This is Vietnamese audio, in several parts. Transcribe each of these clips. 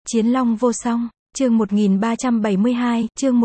Chiến Long vô song, chương 1372, chương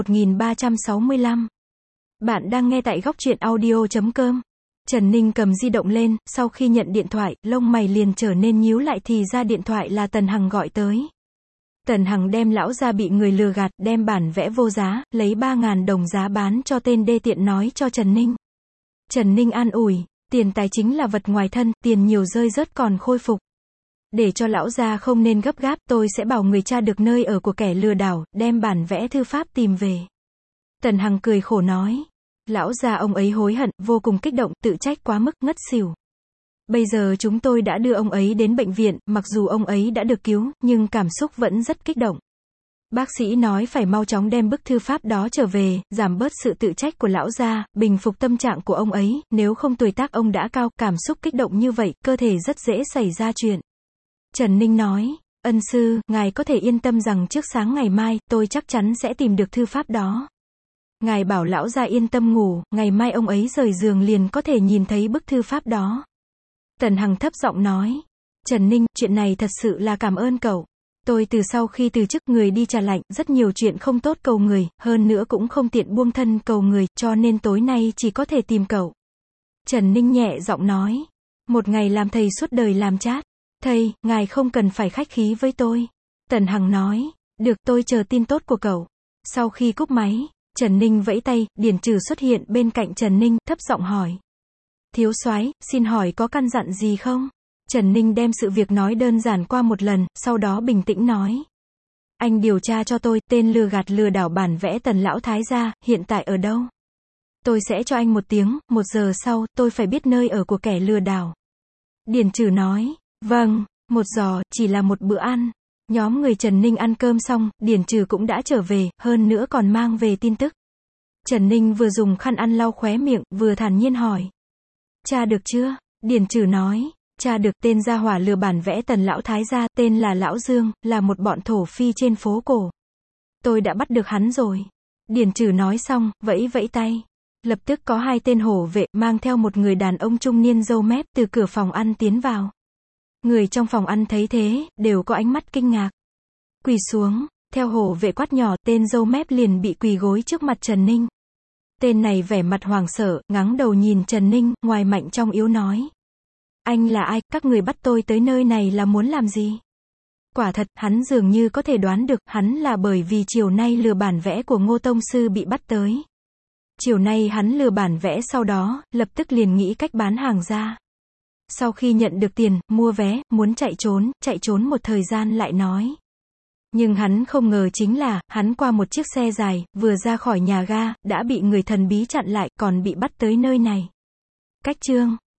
1365. Bạn đang nghe tại góc truyện audio.com. Trần Ninh cầm di động lên, sau khi nhận điện thoại, lông mày liền trở nên nhíu lại thì ra điện thoại là Tần Hằng gọi tới. Tần Hằng đem lão gia bị người lừa gạt, đem bản vẽ vô giá, lấy 3.000 đồng giá bán cho tên đê tiện nói cho Trần Ninh. Trần Ninh an ủi, tiền tài chính là vật ngoài thân, tiền nhiều rơi rớt còn khôi phục. Để cho lão gia không nên gấp gáp, tôi sẽ bảo người tra được nơi ở của kẻ lừa đảo, đem bản vẽ thư pháp tìm về. Tần Hằng cười khổ nói. Lão gia ông ấy hối hận, vô cùng kích động, tự trách quá mức, ngất xỉu. Bây giờ chúng tôi đã đưa ông ấy đến bệnh viện, mặc dù ông ấy đã được cứu, nhưng cảm xúc vẫn rất kích động. Bác sĩ nói phải mau chóng đem bức thư pháp đó trở về, giảm bớt sự tự trách của lão gia, bình phục tâm trạng của ông ấy, nếu không tuổi tác ông đã cao, cảm xúc kích động như vậy, cơ thể rất dễ xảy ra chuyện. Trần Ninh nói, ân sư, ngài có thể yên tâm rằng trước sáng ngày mai, tôi chắc chắn sẽ tìm được thư pháp đó. Ngài bảo lão gia yên tâm ngủ, ngày mai ông ấy rời giường liền có thể nhìn thấy bức thư pháp đó. Tần Hằng thấp giọng nói, Trần Ninh, chuyện này thật sự là cảm ơn cậu. Tôi từ sau khi từ chức người đi trà lạnh, rất nhiều chuyện không tốt cầu người, hơn nữa cũng không tiện buông thân cầu người, cho nên tối nay chỉ có thể tìm cậu. Trần Ninh nhẹ giọng nói, một ngày làm thầy suốt đời làm chát. Thầy, ngài không cần phải khách khí với tôi. Tần Hằng nói, được, tôi chờ tin tốt của cậu. Sau khi cúp máy, Trần Ninh vẫy tay, Điển Trừ xuất hiện bên cạnh Trần Ninh, thấp giọng hỏi. Thiếu soái, xin hỏi có căn dặn gì không? Trần Ninh đem sự việc nói đơn giản qua một lần, sau đó bình tĩnh nói. Anh điều tra cho tôi, tên lừa gạt lừa đảo bản vẽ Tần Lão Thái gia, hiện tại ở đâu? Tôi sẽ cho anh 1 tiếng, 1 giờ sau, tôi phải biết nơi ở của kẻ lừa đảo. Điển Trừ nói. Vâng, 1 giò, chỉ là một bữa ăn. Nhóm người Trần Ninh ăn cơm xong, Điển Trừ cũng đã trở về, hơn nữa còn mang về tin tức. Trần Ninh vừa dùng khăn ăn lau khóe miệng, vừa thản nhiên hỏi. Tra được chưa? Điển Trừ nói. Tra được, tên gia hỏa lừa bản vẽ Tần Lão Thái gia, tên là Lão Dương, là một bọn thổ phi trên phố cổ. Tôi đã bắt được hắn rồi. Điển Trừ nói xong, vẫy vẫy tay. Lập tức có 2 tên hổ vệ, mang theo một người đàn ông trung niên râu mép, từ cửa phòng ăn tiến vào. Người trong phòng ăn thấy thế, đều có ánh mắt kinh ngạc. Quỳ xuống, theo hổ vệ quát nhỏ, tên râu mép liền bị quỳ gối trước mặt Trần Ninh. Tên này vẻ mặt hoảng sợ, ngáng đầu nhìn Trần Ninh, ngoài mạnh trong yếu nói. Anh là ai, các người bắt tôi tới nơi này là muốn làm gì? Quả thật, hắn dường như có thể đoán được, hắn là bởi vì chiều nay lừa bản vẽ của Ngô Tông Sư bị bắt tới. Chiều nay hắn lừa bản vẽ sau đó, lập tức liền nghĩ cách bán hàng ra. Sau khi nhận được tiền, mua vé, muốn chạy trốn một thời gian lại nói. Nhưng hắn không ngờ chính là, hắn qua một chiếc xe dài, vừa ra khỏi nhà ga, đã bị người thần bí chặn lại, còn bị bắt tới nơi này. Cách chương